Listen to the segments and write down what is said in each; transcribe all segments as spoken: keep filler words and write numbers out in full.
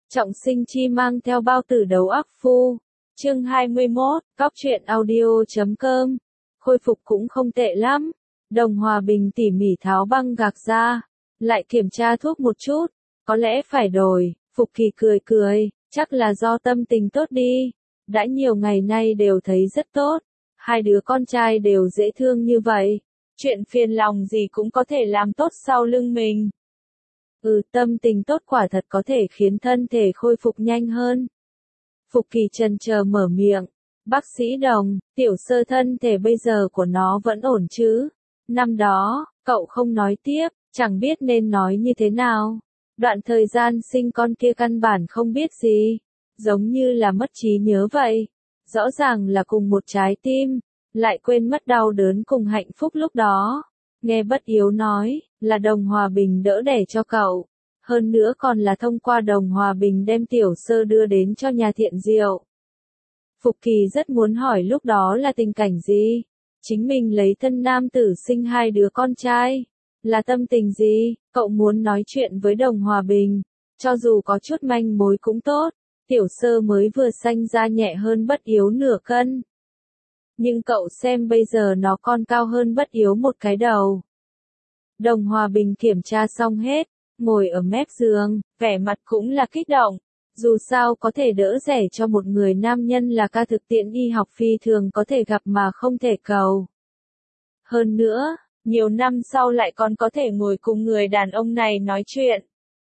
Trọng Sinh Chi mang theo bao tử đấu ác phu. Chương hai mươi mốt, Cóc truyện audio chấm com. Khôi phục cũng không tệ lắm. Đồng Hòa Bình tỉ mỉ tháo băng gạc ra, lại kiểm tra thuốc một chút, có lẽ phải đổi. Phục Kỳ cười cười, chắc là do tâm tình tốt đi. Đã nhiều ngày nay đều thấy rất tốt. Hai đứa con trai đều dễ thương như vậy. Chuyện phiền lòng gì cũng có thể làm tốt sau lưng mình. Ừ, tâm tình tốt quả thật có thể khiến thân thể khôi phục nhanh hơn. Phục Kỳ chần chờ mở miệng. Bác sĩ Đồng, tiểu sơ thân thể bây giờ của nó vẫn ổn chứ? Năm đó, cậu không nói tiếp, chẳng biết nên nói như thế nào. Đoạn thời gian sinh con kia căn bản không biết gì. Giống như là mất trí nhớ vậy. Rõ ràng là cùng một trái tim, lại quên mất đau đớn cùng hạnh phúc lúc đó. Nghe Bất Yếu nói, là Đồng Hòa Bình đỡ đẻ cho cậu. Hơn nữa còn là thông qua Đồng Hòa Bình đem tiểu sơ đưa đến cho nhà Thiện Diệu. Phục Kỳ rất muốn hỏi lúc đó là tình cảnh gì? Chính mình lấy thân nam tử sinh hai đứa con trai. Là tâm tình gì? Cậu muốn nói chuyện với Đồng Hòa Bình. Cho dù có chút manh mối cũng tốt. Tiểu sơ mới vừa sanh ra nhẹ hơn Bất Yếu nửa cân. Nhưng cậu xem bây giờ nó còn cao hơn Bất Yếu một cái đầu. Đồng Hòa Bình kiểm tra xong hết, ngồi ở mép giường, vẻ mặt cũng là kích động. Dù sao có thể đỡ đẻ cho một người nam nhân là ca thực tiễn y học phi thường có thể gặp mà không thể cầu. Hơn nữa, nhiều năm sau lại còn có thể ngồi cùng người đàn ông này nói chuyện.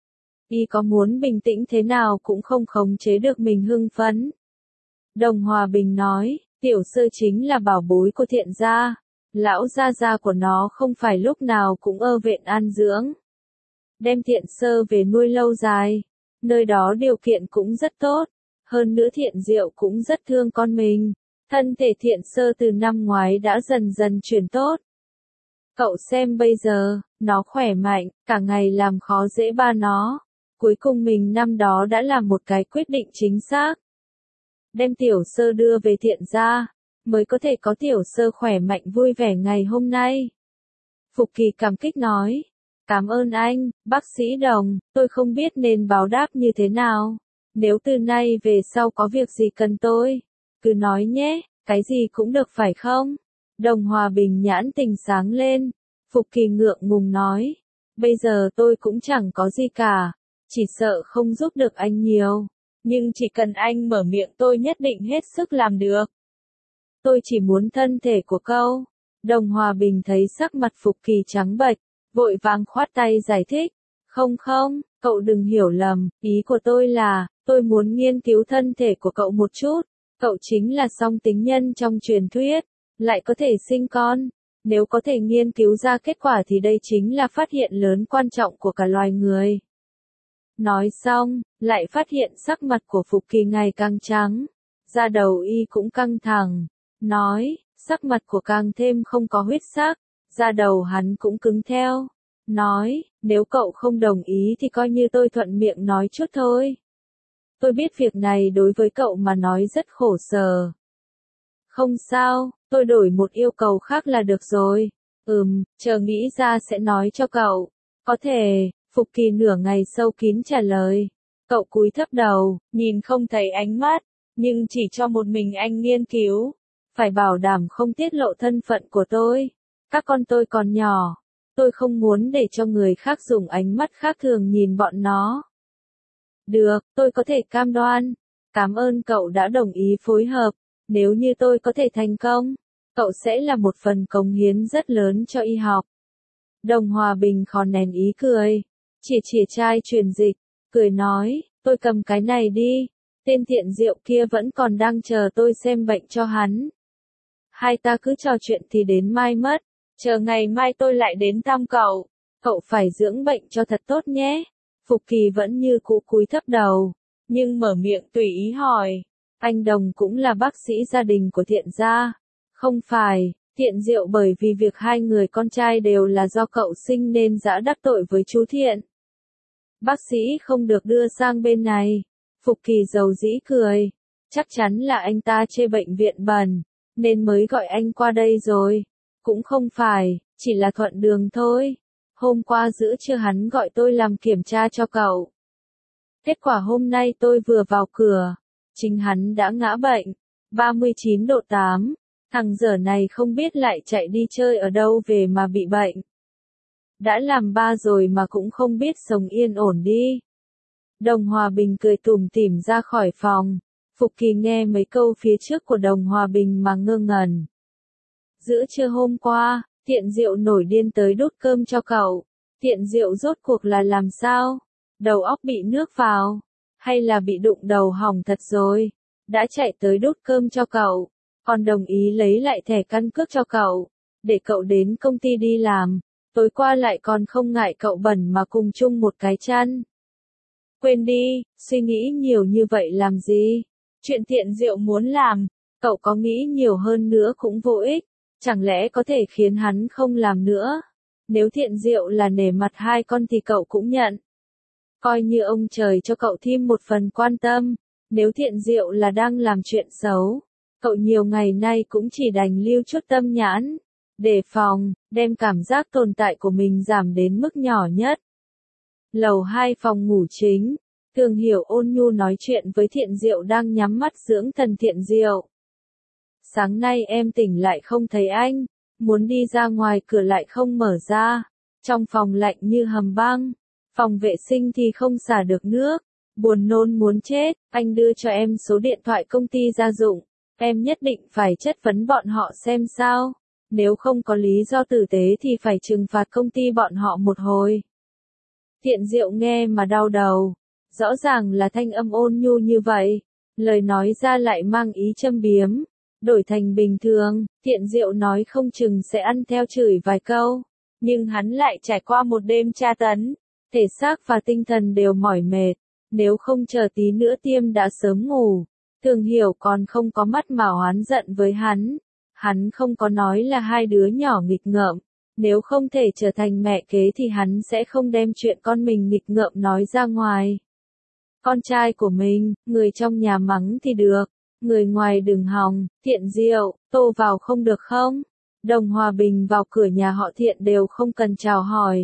Y có muốn bình tĩnh thế nào cũng không khống chế được mình hưng phấn. Đồng Hòa Bình nói, tiểu sơ chính là bảo bối của Thiện gia. Lão gia gia của nó không phải lúc nào cũng ơ vện an dưỡng. Đem Thiện sơ về nuôi lâu dài. Nơi đó điều kiện cũng rất tốt. Hơn nữa Thiện Diệu cũng rất thương con mình. Thân thể Thiện sơ từ năm ngoái đã dần dần chuyển tốt. Cậu xem bây giờ, nó khỏe mạnh, cả ngày làm khó dễ ba nó. Cuối cùng mình năm đó đã làm một cái quyết định chính xác. Đem tiểu sơ đưa về Thiện gia, mới có thể có tiểu sơ khỏe mạnh vui vẻ ngày hôm nay. Phục Kỳ cảm kích nói. Cảm ơn anh, bác sĩ Đồng, tôi không biết nên báo đáp như thế nào. Nếu từ nay về sau có việc gì cần tôi, cứ nói nhé, cái gì cũng được phải không? Đồng Hòa Bình nhãn tình sáng lên. Phục Kỳ ngượng ngùng nói. Bây giờ tôi cũng chẳng có gì cả, chỉ sợ không giúp được anh nhiều. Nhưng chỉ cần anh mở miệng tôi nhất định hết sức làm được. Tôi chỉ muốn thân thể của cậu. Đồng Hòa Bình thấy sắc mặt Phục Kỳ trắng bệch, vội vàng khoát tay giải thích. Không không, cậu đừng hiểu lầm, ý của tôi là, tôi muốn nghiên cứu thân thể của cậu một chút. Cậu chính là song tính nhân trong truyền thuyết, lại có thể sinh con. Nếu có thể nghiên cứu ra kết quả thì đây chính là phát hiện lớn quan trọng của cả loài người. Nói xong, lại phát hiện sắc mặt của Phục Kỳ ngày càng trắng. Da đầu y cũng căng thẳng. Nói, sắc mặt của càng thêm không có huyết sắc. Da đầu hắn cũng cứng theo. Nói, nếu cậu không đồng ý thì coi như tôi thuận miệng nói chút thôi. Tôi biết việc này đối với cậu mà nói rất khổ sở. Không sao, tôi đổi một yêu cầu khác là được rồi. Ừm, chờ nghĩ ra sẽ nói cho cậu. Có thể. Phục Kỳ nửa ngày sâu kín trả lời. Cậu cúi thấp đầu, nhìn không thấy ánh mắt, nhưng chỉ cho một mình anh nghiên cứu. Phải bảo đảm không tiết lộ thân phận của tôi. Các con tôi còn nhỏ. Tôi không muốn để cho người khác dùng ánh mắt khác thường nhìn bọn nó. Được, tôi có thể cam đoan. Cảm ơn cậu đã đồng ý phối hợp. Nếu như tôi có thể thành công, cậu sẽ là một phần cống hiến rất lớn cho y học. Đồng Hòa Bình khó nén ý cười. Chỉ chìa chai truyền dịch, cười nói, tôi cầm cái này đi, tên Thiện Diệu kia vẫn còn đang chờ tôi xem bệnh cho hắn. Hai ta cứ trò chuyện thì đến mai mất, chờ ngày mai tôi lại đến thăm cậu, cậu phải dưỡng bệnh cho thật tốt nhé. Phục Kỳ vẫn như cũ cúi thấp đầu, nhưng mở miệng tùy ý hỏi, anh Đồng cũng là bác sĩ gia đình của Thiện gia, không phải? Thiện Diệu bởi vì việc hai người con trai đều là do cậu sinh nên dã đắc tội với chú Thiện. Bác sĩ không được đưa sang bên này. Phục Kỳ giàu dĩ cười. Chắc chắn là anh ta chê bệnh viện bẩn, nên mới gọi anh qua đây rồi. Cũng không phải, chỉ là thuận đường thôi. Hôm qua giữa trưa hắn gọi tôi làm kiểm tra cho cậu. Kết quả hôm nay tôi vừa vào cửa, chính hắn đã ngã bệnh, ba mươi chín độ tám, thằng dở này không biết lại chạy đi chơi ở đâu về mà bị bệnh. Đã làm ba rồi mà cũng không biết sống yên ổn đi. Đồng Hòa Bình cười tủm tỉm ra khỏi phòng, Phục Kỳ nghe mấy câu phía trước của Đồng Hòa Bình mà ngơ ngẩn. Giữa trưa hôm qua, Tiện Diệu nổi điên tới đút cơm cho cậu. Tiện Diệu rốt cuộc là làm sao? Đầu óc bị nước vào? Hay là bị đụng đầu hỏng thật rồi? Đã chạy tới đút cơm cho cậu, còn đồng ý lấy lại thẻ căn cước cho cậu, để cậu đến công ty đi làm. Tối qua lại còn không ngại cậu bẩn mà cùng chung một cái chăn. Quên đi, suy nghĩ nhiều như vậy làm gì? Chuyện Tiện Diệu muốn làm, cậu có nghĩ nhiều hơn nữa cũng vô ích. Chẳng lẽ có thể khiến hắn không làm nữa? Nếu Thiện Diệu là nể mặt hai con thì cậu cũng nhận. Coi như ông trời cho cậu thêm một phần quan tâm. Nếu Thiện Diệu là đang làm chuyện xấu, cậu nhiều ngày nay cũng chỉ đành lưu chút tâm nhãn, đề phòng, đem cảm giác tồn tại của mình giảm đến mức nhỏ nhất. Lầu hai phòng ngủ chính, Thường Hiểu ôn nhu nói chuyện với Thiện Diệu đang nhắm mắt dưỡng thần. Thiện Diệu, sáng nay em tỉnh lại không thấy anh, muốn đi ra ngoài cửa lại không mở ra, trong phòng lạnh như hầm băng, phòng vệ sinh thì không xả được nước, buồn nôn muốn chết. Anh đưa cho em số điện thoại công ty gia dụng, em nhất định phải chất vấn bọn họ xem sao, nếu không có lý do tử tế thì phải trừng phạt công ty bọn họ một hồi. Thiện Diệu nghe mà đau đầu, rõ ràng là thanh âm ôn nhu như vậy, lời nói ra lại mang ý châm biếm. Đổi thành bình thường, Thiện Diệu nói không chừng sẽ ăn theo chửi vài câu, nhưng hắn lại trải qua một đêm tra tấn, thể xác và tinh thần đều mỏi mệt, nếu không chờ tí nữa tiêm đã sớm ngủ. Thường Hiểu còn không có mắt mà oán giận với hắn, hắn không có nói là hai đứa nhỏ nghịch ngợm, nếu không thể trở thành mẹ kế thì hắn sẽ không đem chuyện con mình nghịch ngợm nói ra ngoài. Con trai của mình, người trong nhà mắng thì được, người ngoài đừng hòng. Thiện Diệu, tô vào không được không? Đồng Hòa Bình vào cửa nhà họ Thiện đều không cần chào hỏi.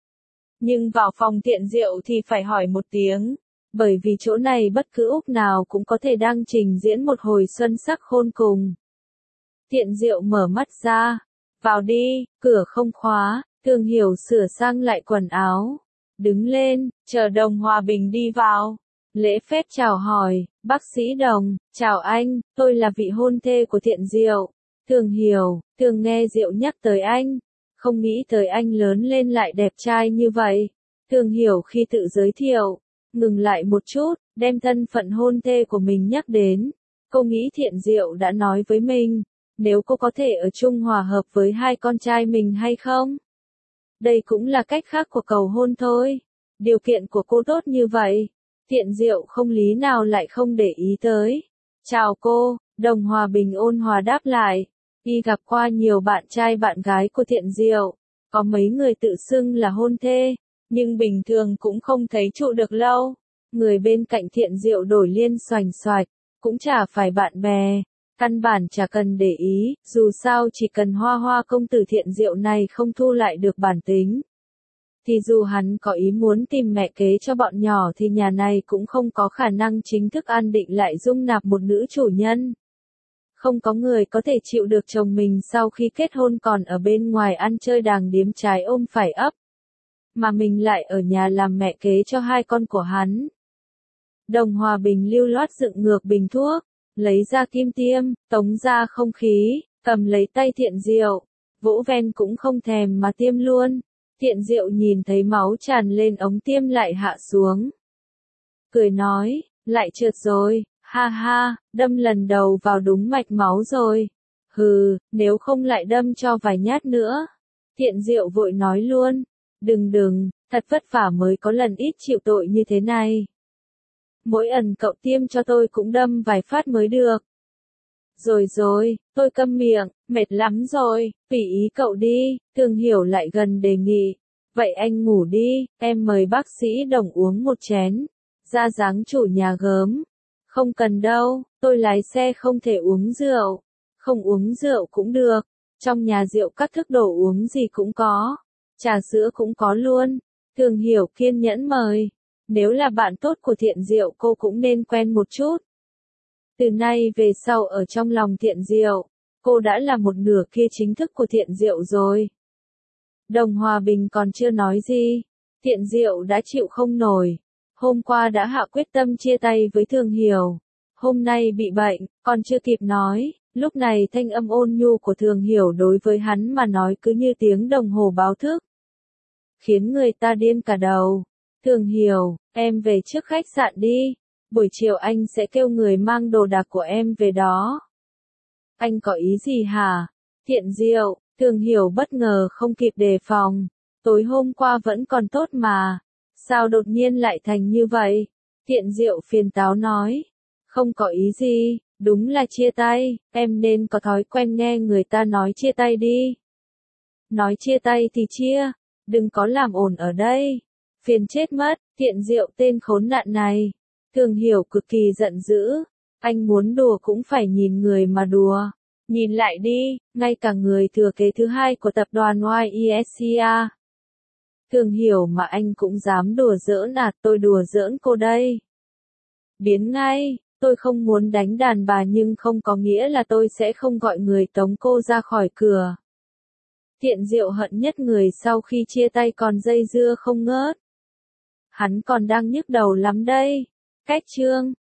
Nhưng vào phòng Thiện Diệu thì phải hỏi một tiếng, bởi vì chỗ này bất cứ úc nào cũng có thể đang trình diễn một hồi xuân sắc khôn cùng. Thiện Diệu mở mắt ra, vào đi, cửa không khóa, Thường Hiểu sửa sang lại quần áo, đứng lên, chờ Đồng Hòa Bình đi vào. Lễ phép chào hỏi, bác sĩ Đồng, chào anh, tôi là vị hôn thê của Thiện Diệu. Thường Hiểu, thường nghe Diệu nhắc tới anh, không nghĩ tới anh lớn lên lại đẹp trai như vậy. Thường Hiểu khi tự giới thiệu, ngừng lại một chút, đem thân phận hôn thê của mình nhắc đến. Cô nghĩ Thiện Diệu đã nói với mình, nếu cô có thể ở chung hòa hợp với hai con trai mình hay không? Đây cũng là cách khác của cầu hôn thôi. Điều kiện của cô tốt như vậy, Thiện Diệu không lý nào lại không để ý tới. Chào cô, Đồng Hòa Bình ôn hòa đáp lại. Y gặp qua nhiều bạn trai bạn gái của Thiện Diệu, có mấy người tự xưng là hôn thê, nhưng bình thường cũng không thấy trụ được lâu. Người bên cạnh Thiện Diệu đổi liên xoành xoạch, cũng chả phải bạn bè, căn bản chả cần để ý, dù sao chỉ cần hoa hoa công tử Thiện Diệu này không thu lại được bản tính, thì dù hắn có ý muốn tìm mẹ kế cho bọn nhỏ thì nhà này cũng không có khả năng chính thức an định lại dung nạp một nữ chủ nhân. Không có người có thể chịu được chồng mình sau khi kết hôn còn ở bên ngoài ăn chơi đàng điếm trái ôm phải ấp, mà mình lại ở nhà làm mẹ kế cho hai con của hắn. Đồng Hòa Bình lưu loát dựng ngược bình thuốc, lấy ra kim tiêm, tống ra không khí, cầm lấy tay Thiện Diệu, vỗ ven cũng không thèm mà tiêm luôn. Thiện Diệu nhìn thấy máu tràn lên ống tiêm lại hạ xuống, cười nói, lại trượt rồi, ha ha, đâm lần đầu vào đúng mạch máu rồi. Hừ, nếu không lại đâm cho vài nhát nữa. Thiện Diệu vội nói luôn, đừng đừng, thật vất vả mới có lần ít chịu tội như thế này. Mỗi ẩn cậu tiêm cho tôi cũng đâm vài phát mới được. Rồi rồi, tôi câm miệng, mệt lắm rồi, tùy ý cậu đi. Thường Hiểu lại gần đề nghị, vậy anh ngủ đi, em mời bác sĩ Đồng uống một chén. Ra dáng chủ nhà gớm, không cần đâu, tôi lái xe không thể uống rượu. Không uống rượu cũng được, trong nhà rượu các thức đồ uống gì cũng có, trà sữa cũng có luôn. Thường Hiểu kiên nhẫn mời, Nếu là bạn tốt của Thiện Diệu cô cũng nên quen một chút. Từ nay về sau ở trong lòng Thiện Diệu, cô đã là một nửa kia chính thức của Thiện Diệu rồi. Đồng Hòa Bình còn chưa nói gì, Thiện Diệu đã chịu không nổi. Hôm qua đã hạ quyết tâm chia tay với Thường Hiểu. Hôm nay bị bệnh, còn chưa kịp nói, lúc này thanh âm ôn nhu của Thường Hiểu đối với hắn mà nói cứ như tiếng đồng hồ báo thức. Khiến người ta điên cả đầu. Thường Hiểu, em về trước khách sạn đi. Buổi chiều anh sẽ kêu người mang đồ đạc của em về đó. Anh có ý gì hả? Thiện Diệu, Thường Hiểu bất ngờ không kịp đề phòng. Tối hôm qua vẫn còn tốt mà. Sao đột nhiên lại thành như vậy? Thiện Diệu phiền táo nói. Không có ý gì, đúng là chia tay, em nên có thói quen nghe người ta nói chia tay đi. Nói chia tay thì chia, đừng có làm ồn ở đây. Phiền chết mất, Thiện Diệu tên khốn nạn này. Thường Hiểu cực kỳ giận dữ. Anh muốn đùa cũng phải nhìn người mà đùa. Nhìn lại đi, ngay cả người thừa kế thứ hai của tập đoàn Y E S C A. Thường Hiểu mà anh cũng dám đùa giỡn à, tôi đùa giỡn cô đây. Biến ngay, tôi không muốn đánh đàn bà nhưng không có nghĩa là tôi sẽ không gọi người tống cô ra khỏi cửa. Thiện Diệu hận nhất người sau khi chia tay còn dây dưa không ngớt. Hắn còn đang nhức đầu lắm đây. Cách chương